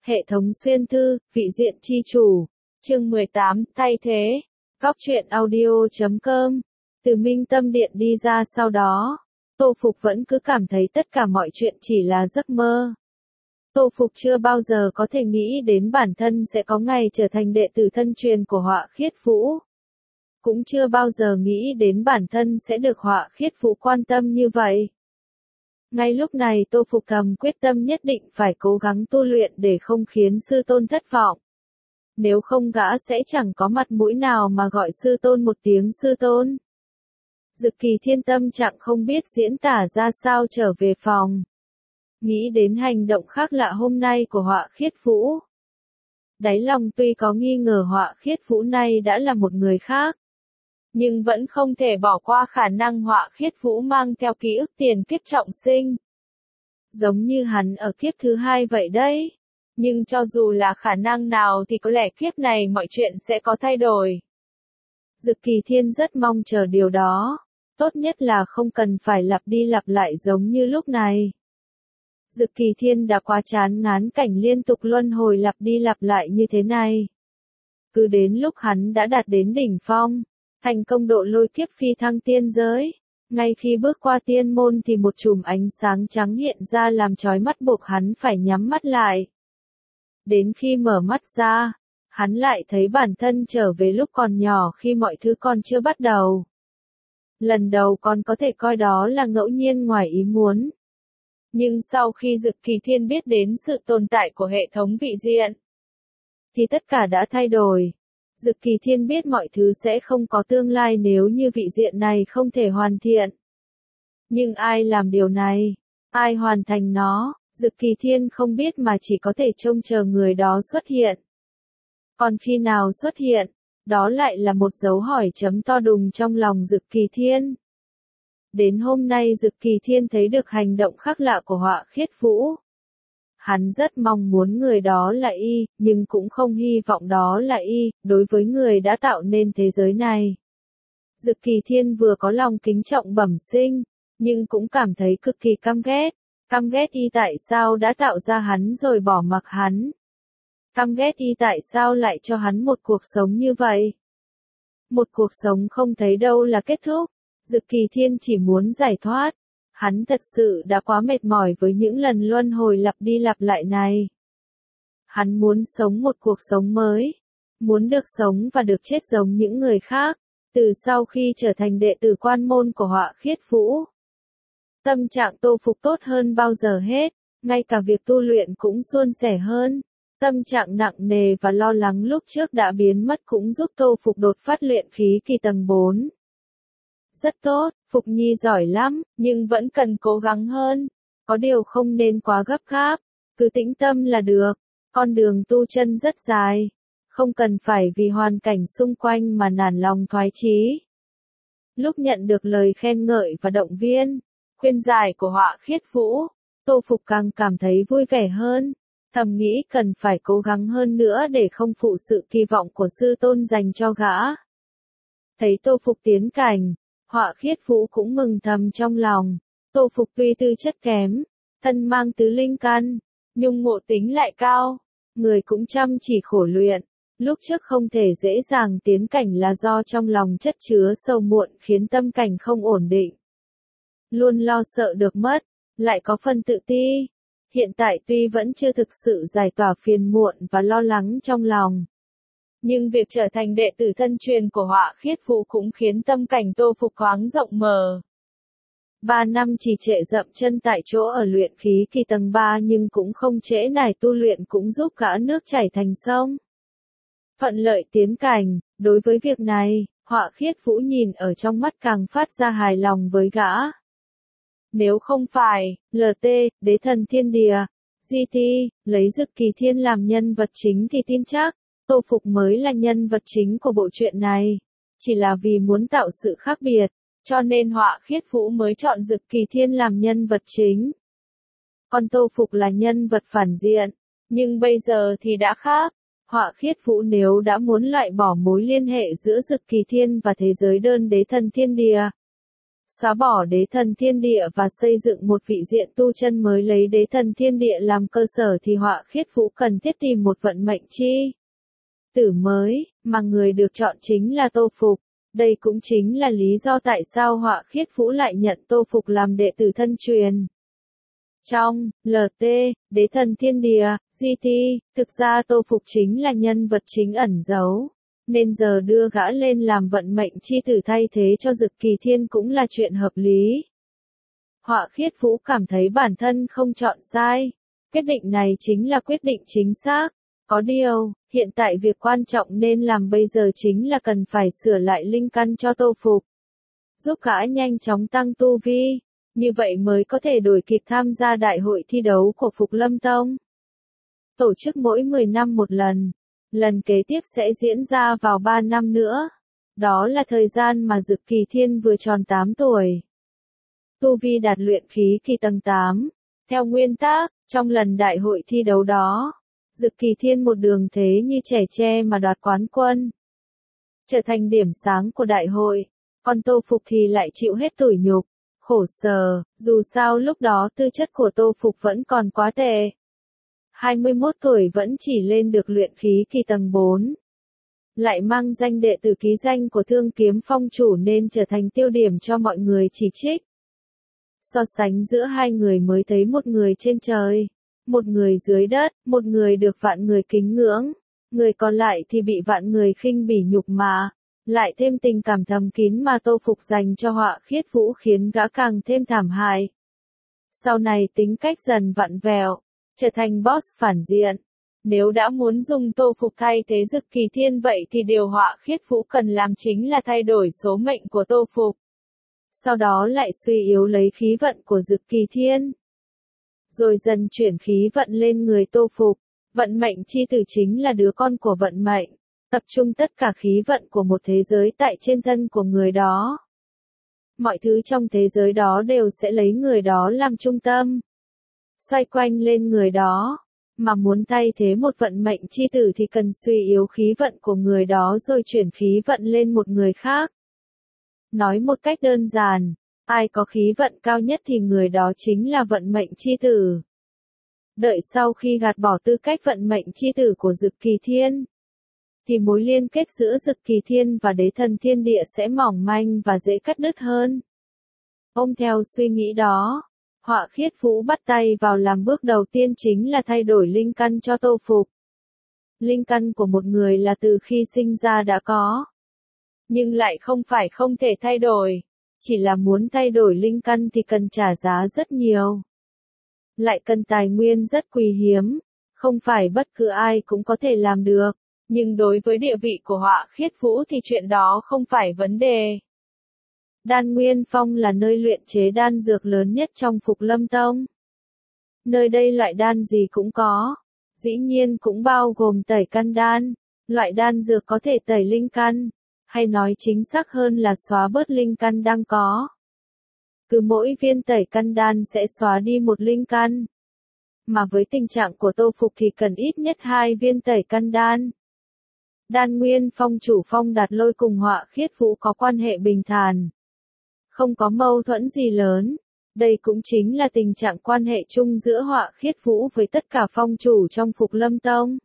Hệ thống xuyên thư, vị diện chi chủ. Chương 18, thay thế. Góc truyện audio.com. Từ Minh Tâm Điện đi ra sau đó, Tô Phục vẫn cứ cảm thấy tất cả mọi chuyện chỉ là giấc mơ. Tô Phục chưa bao giờ có thể nghĩ đến bản thân sẽ có ngày trở thành đệ tử thân truyền của Họa Khiết Vũ. Cũng chưa bao giờ nghĩ đến bản thân sẽ được Họa Khiết Vũ quan tâm như vậy. Ngay lúc này Tô Phục thầm quyết tâm nhất định phải cố gắng tu luyện để không khiến sư tôn thất vọng. Nếu không gã sẽ chẳng có mặt mũi nào mà gọi sư tôn một tiếng sư tôn. Dực Kỳ Thiên tâm trạng không biết diễn tả ra sao trở về phòng. Nghĩ đến hành động khác lạ hôm nay của Họa Khiết Vũ. Đáy lòng tuy có nghi ngờ Họa Khiết Vũ này đã là một người khác. Nhưng vẫn không thể bỏ qua khả năng Họa Khiết Vũ mang theo ký ức tiền kiếp trọng sinh. Giống như hắn ở kiếp thứ hai vậy đấy. Nhưng cho dù là khả năng nào thì có lẽ kiếp này mọi chuyện sẽ có thay đổi. Dực Kỳ Thiên rất mong chờ điều đó. Tốt nhất là không cần phải lặp đi lặp lại giống như lúc này. Dực Kỳ Thiên đã quá chán ngán cảnh liên tục luân hồi lặp đi lặp lại như thế này. Cứ đến lúc hắn đã đạt đến đỉnh phong, thành công độ lôi kiếp phi thăng tiên giới. Ngay khi bước qua tiên môn thì một chùm ánh sáng trắng hiện ra làm chói mắt buộc hắn phải nhắm mắt lại. Đến khi mở mắt ra, hắn lại thấy bản thân trở về lúc còn nhỏ khi mọi thứ còn chưa bắt đầu. Lần đầu còn có thể coi đó là ngẫu nhiên ngoài ý muốn. Nhưng sau khi Dực Kỳ Thiên biết đến sự tồn tại của hệ thống vị diện, thì tất cả đã thay đổi. Dực Kỳ Thiên biết mọi thứ sẽ không có tương lai nếu như vị diện này không thể hoàn thiện. Nhưng ai làm điều này? Ai hoàn thành nó? Dực Kỳ Thiên không biết mà chỉ có thể trông chờ người đó xuất hiện. Còn khi nào xuất hiện? Đó lại là một dấu hỏi chấm to đùng trong lòng Dực Kỳ Thiên. Đến hôm nay Dực Kỳ Thiên thấy được hành động khác lạ của Họa Khiết Vũ. Hắn rất mong muốn người đó là y, nhưng cũng không hy vọng đó là y, đối với người đã tạo nên thế giới này. Dực Kỳ Thiên vừa có lòng kính trọng bẩm sinh, nhưng cũng cảm thấy cực kỳ căm ghét. Căm ghét y tại sao đã tạo ra hắn rồi bỏ mặc hắn. Căm ghét y tại sao lại cho hắn một cuộc sống như vậy. Một cuộc sống không thấy đâu là kết thúc. Dực Kỳ Thiên chỉ muốn giải thoát. Hắn thật sự đã quá mệt mỏi với những lần luân hồi lặp đi lặp lại này. Hắn muốn sống một cuộc sống mới. Muốn được sống và được chết giống những người khác. Từ sau khi trở thành đệ tử quan môn của Họa Khiết Vũ. Tâm trạng Tô Phục tốt hơn bao giờ hết. Ngay cả việc tu luyện cũng suôn sẻ hơn. Tâm trạng nặng nề và lo lắng lúc trước đã biến mất cũng giúp Tô Phục đột phát luyện khí kỳ tầng 4. Rất tốt, Phục Nhi giỏi lắm, nhưng vẫn cần cố gắng hơn. Có điều không nên quá gấp gáp, cứ tĩnh tâm là được. Con đường tu chân rất dài, không cần phải vì hoàn cảnh xung quanh mà nản lòng thoái chí. Lúc nhận được lời khen ngợi và động viên, khuyên giải của Họa Khiết Vũ, Tô Phục càng cảm thấy vui vẻ hơn. Thầm nghĩ cần phải cố gắng hơn nữa để không phụ sự kỳ vọng của sư tôn dành cho gã. Thấy Tô Phục tiến cảnh, Họa Khiết Vũ cũng mừng thầm trong lòng. Tô Phục tuy tư chất kém, thân mang tứ linh căn, nhưng ngộ tính lại cao, người cũng chăm chỉ khổ luyện. Lúc trước không thể dễ dàng tiến cảnh là do trong lòng chất chứa sầu muộn khiến tâm cảnh không ổn định. Luôn lo sợ được mất, lại có phần tự ti. Hiện tại tuy vẫn chưa thực sự giải tỏa phiền muộn và lo lắng trong lòng. Nhưng việc trở thành đệ tử thân truyền của Họa Khiết Vũ cũng khiến tâm cảnh Tô Phục thoáng rộng mở. 3 năm trì trệ dậm chân tại chỗ ở luyện khí kỳ tầng 3 nhưng cũng không trễ nải tu luyện cũng giúp gã nước chảy thành sông. Thuận lợi tiến cảnh, đối với việc này, Họa Khiết Vũ nhìn ở trong mắt càng phát ra hài lòng với gã. Nếu không phải, LT, Đế Thần Thiên Địa, GT, lấy Dực Kỳ Thiên làm nhân vật chính thì tin chắc, Tô Phục mới là nhân vật chính của bộ truyện này. Chỉ là vì muốn tạo sự khác biệt, cho nên Họa Khiết Vũ mới chọn Dực Kỳ Thiên làm nhân vật chính. Còn Tô Phục là nhân vật phản diện, nhưng bây giờ thì đã khác. Họa Khiết Vũ nếu đã muốn loại bỏ mối liên hệ giữa Dực Kỳ Thiên và thế giới đơn Đế Thần Thiên Địa, xóa bỏ đế thần thiên địa và xây dựng một vị diện tu chân mới lấy đế thần thiên địa làm cơ sở thì Họa Khiết Vũ cần thiết tìm một vận mệnh chi tử mới, mà người được chọn chính là Tô Phục. Đây cũng chính là lý do tại sao Họa Khiết Vũ lại nhận Tô Phục làm đệ tử thân truyền. Trong LT, Đế thần thiên địa, GT, thực ra Tô Phục chính là nhân vật chính ẩn giấu, nên giờ đưa gã lên làm vận mệnh chi tử thay thế cho Dực Kỳ Thiên cũng là chuyện hợp lý. Họa Khiết Vũ cảm thấy bản thân không chọn sai. Quyết định này chính là quyết định chính xác. Có điều, hiện tại việc quan trọng nên làm bây giờ chính là cần phải sửa lại linh căn cho Tô Phục. Giúp gã nhanh chóng tăng tu vi. Như vậy mới có thể đuổi kịp tham gia đại hội thi đấu của Phục Lâm Tông. Tổ chức mỗi 10 năm một lần. Lần kế tiếp sẽ diễn ra vào 3 năm nữa. Đó là thời gian mà Dực Kỳ Thiên vừa tròn 8 tuổi. Tu vi đạt luyện khí kỳ tầng 8. Theo nguyên tắc, trong lần đại hội thi đấu đó, Dực Kỳ Thiên một đường thế như trẻ tre mà đoạt quán quân. Trở thành điểm sáng của đại hội. Còn Tô Phục thì lại chịu hết tủi nhục, khổ sở, dù sao lúc đó tư chất của Tô Phục vẫn còn quá tệ. 21 tuổi vẫn chỉ lên được luyện khí kỳ tầng 4. Lại mang danh đệ tử ký danh của Thương Kiếm Phong chủ nên trở thành tiêu điểm cho mọi người chỉ trích. So sánh giữa hai người mới thấy một người trên trời, một người dưới đất, một người được vạn người kính ngưỡng, người còn lại thì bị vạn người khinh bỉ nhục mạ. Lại thêm tình cảm thầm kín mà Tô Phục dành cho Họa Khiết Vũ khiến gã càng thêm thảm hại. Sau này tính cách dần vặn vẹo, trở thành boss phản diện. Nếu đã muốn dùng Tô Phục thay thế Dực Kỳ Thiên vậy thì điều Họa Khiết Vũ cần làm chính là thay đổi số mệnh của Tô Phục. Sau đó lại suy yếu lấy khí vận của Dực Kỳ Thiên. Rồi dần chuyển khí vận lên người Tô Phục. Vận mệnh chi tử chính là đứa con của vận mệnh. Tập trung tất cả khí vận của một thế giới tại trên thân của người đó. Mọi thứ trong thế giới đó đều sẽ lấy người đó làm trung tâm. Xoay quanh lên người đó. Mà muốn thay thế một vận mệnh chi tử thì cần suy yếu khí vận của người đó rồi chuyển khí vận lên một người khác. Nói một cách đơn giản, ai có khí vận cao nhất thì người đó chính là vận mệnh chi tử. Đợi sau khi gạt bỏ tư cách vận mệnh chi tử của Dực Kỳ Thiên, thì mối liên kết giữa Dực Kỳ Thiên và Đế thần thiên địa sẽ mỏng manh và dễ cắt đứt hơn. Ôm theo suy nghĩ đó, Họa Khiết Vũ bắt tay vào làm bước đầu tiên chính là thay đổi linh căn cho Tô Phục. Linh căn của một người là từ khi sinh ra đã có. Nhưng lại không phải không thể thay đổi. Chỉ là muốn thay đổi linh căn thì cần trả giá rất nhiều. Lại cần tài nguyên rất quý hiếm. Không phải bất cứ ai cũng có thể làm được. Nhưng đối với địa vị của Họa Khiết Vũ thì chuyện đó không phải vấn đề. Đan Nguyên Phong là nơi luyện chế đan dược lớn nhất trong Phục Lâm Tông. Nơi đây loại đan gì cũng có. Dĩ nhiên cũng bao gồm tẩy căn đan. Loại đan dược có thể tẩy linh căn. Hay nói chính xác hơn là xóa bớt linh căn đang có. Cứ mỗi viên tẩy căn đan sẽ xóa đi một linh căn. Mà với tình trạng của Tô Phục thì cần ít nhất 2 viên tẩy căn đan. Đan Nguyên Phong chủ Phong Đạt Lôi cùng Họa Khiết Vũ có quan hệ bình thản. Không có mâu thuẫn gì lớn. Đây cũng chính là tình trạng quan hệ chung giữa Họa Khiết Vũ với tất cả phong chủ trong Phục Lâm Tông.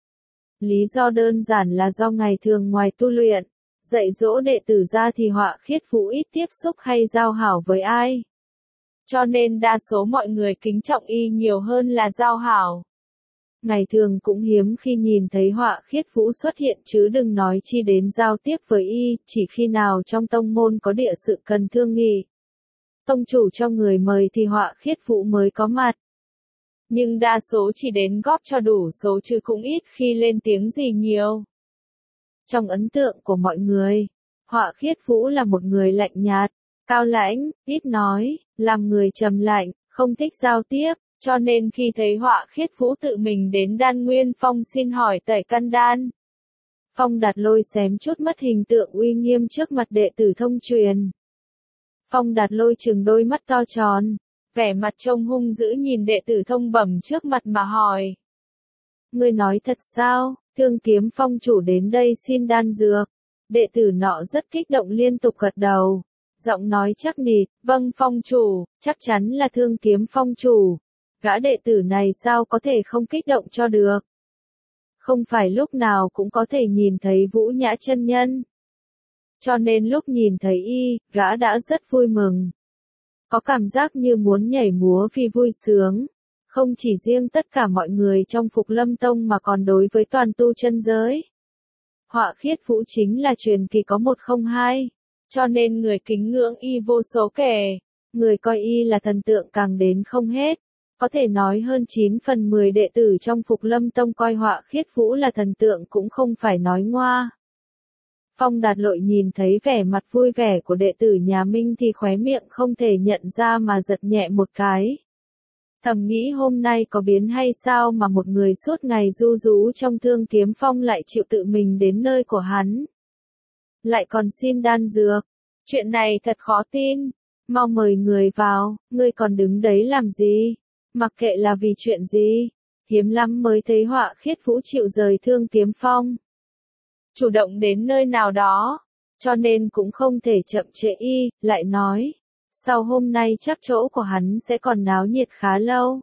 Lý do đơn giản là do ngày thường ngoài tu luyện, dạy dỗ đệ tử ra thì Họa Khiết Vũ ít tiếp xúc hay giao hảo với ai. Cho nên đa số mọi người kính trọng y nhiều hơn là giao hảo. Ngày thường cũng hiếm khi nhìn thấy Họa Khiết Vũ xuất hiện chứ đừng nói chi đến giao tiếp với y, chỉ khi nào trong tông môn có địa sự cần thương nghị. Tông chủ cho người mời thì Họa Khiết Vũ mới có mặt. Nhưng đa số chỉ đến góp cho đủ số chứ cũng ít khi lên tiếng gì nhiều. Trong ấn tượng của mọi người, Họa Khiết Vũ là một người lạnh nhạt, cao lãnh, ít nói, làm người trầm lạnh, không thích giao tiếp, cho nên khi thấy Họa Khiết Vũ tự mình đến Đan Nguyên Phong xin hỏi tẩy căn đan, Phong Đạt Lôi xém chút mất hình tượng uy nghiêm trước mặt đệ tử thông truyền. Phong Đạt Lôi trừng đôi mắt to tròn, vẻ mặt trông hung dữ nhìn đệ tử thông bẩm trước mặt mà hỏi. Ngươi nói thật sao? Thương Kiếm Phong chủ đến đây xin đan dược. Đệ tử nọ rất kích động liên tục gật đầu. Giọng nói chắc nịch, vâng phong chủ, chắc chắn là Thương Kiếm phong chủ. Gã đệ tử này sao có thể không kích động cho được. Không phải lúc nào cũng có thể nhìn thấy Vũ Nhã chân nhân. Cho nên lúc nhìn thấy y, gã đã rất vui mừng. Có cảm giác như muốn nhảy múa vì vui sướng. Không chỉ riêng tất cả mọi người trong Phục Lâm Tông mà còn đối với toàn tu chân giới. Họa Khiết Vũ chính là truyền kỳ có 102. Cho nên người kính ngưỡng y vô số kể. Người coi y là thần tượng càng đến không hết. Có thể nói hơn 9 phần 10 đệ tử trong Phục Lâm Tông coi Họa Khiết Vũ là thần tượng cũng không phải nói ngoa. Phong Đạt Lội nhìn thấy vẻ mặt vui vẻ của đệ tử nhà Minh thì khóe miệng không thể nhận ra mà giật nhẹ một cái. Thầm nghĩ hôm nay có biến hay sao mà một người suốt ngày ru rú trong Thương Kiếm Phong lại chịu tự mình đến nơi của hắn. Lại còn xin đan dược. Chuyện này thật khó tin. Mau mời người vào, ngươi còn đứng đấy làm gì? Mặc kệ là vì chuyện gì, hiếm lắm mới thấy Họa Khiết Vũ chịu rời Thương Kiếm Phong. Chủ động đến nơi nào đó, cho nên cũng không thể chậm trễ y, lại nói. Sau hôm nay chắc chỗ của hắn sẽ còn náo nhiệt khá lâu.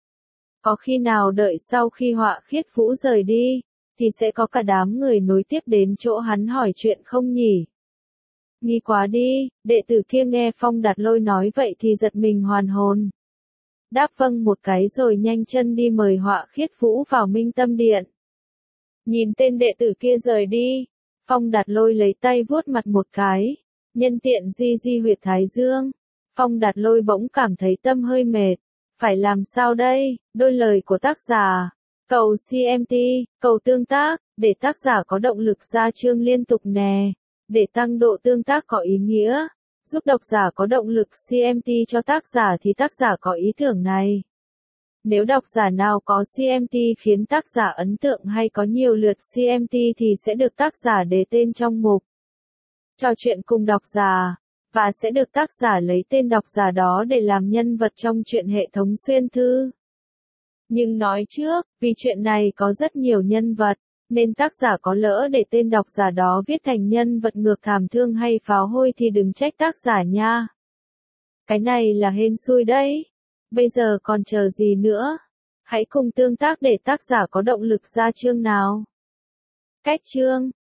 Có khi nào đợi sau khi Họa Khiết Vũ rời đi, thì sẽ có cả đám người nối tiếp đến chỗ hắn hỏi chuyện không nhỉ? Nghi quá đi, đệ tử kia nghe Phong Đạt Lôi nói vậy thì giật mình hoàn hồn. Đáp vâng một cái rồi nhanh chân đi mời Họa Khiết Vũ vào Minh Tâm Điện. Nhìn tên đệ tử kia rời đi, Phong Đạt Lôi lấy tay vuốt mặt một cái, nhân tiện di di huyệt thái dương. Phong Đạt Lôi bỗng cảm thấy tâm hơi mệt, phải làm sao đây? Đôi lời của tác giả, cầu CMT, cầu tương tác, để tác giả có động lực ra chương liên tục nè, để tăng độ tương tác có ý nghĩa, giúp độc giả có động lực CMT cho tác giả thì tác giả có ý tưởng này. Nếu độc giả nào có CMT khiến tác giả ấn tượng hay có nhiều lượt CMT thì sẽ được tác giả đề tên trong mục trò chuyện cùng độc giả, và sẽ được tác giả lấy tên độc giả đó để làm nhân vật trong truyện hệ thống xuyên thư. Nhưng nói trước, vì chuyện này có rất nhiều nhân vật, nên tác giả có lỡ để tên độc giả đó viết thành nhân vật ngược thảm thương hay pháo hôi thì đừng trách tác giả nha. Cái này là hên xui đấy. Bây giờ còn chờ gì nữa? Hãy cùng tương tác để tác giả có động lực ra chương nào. Cách chương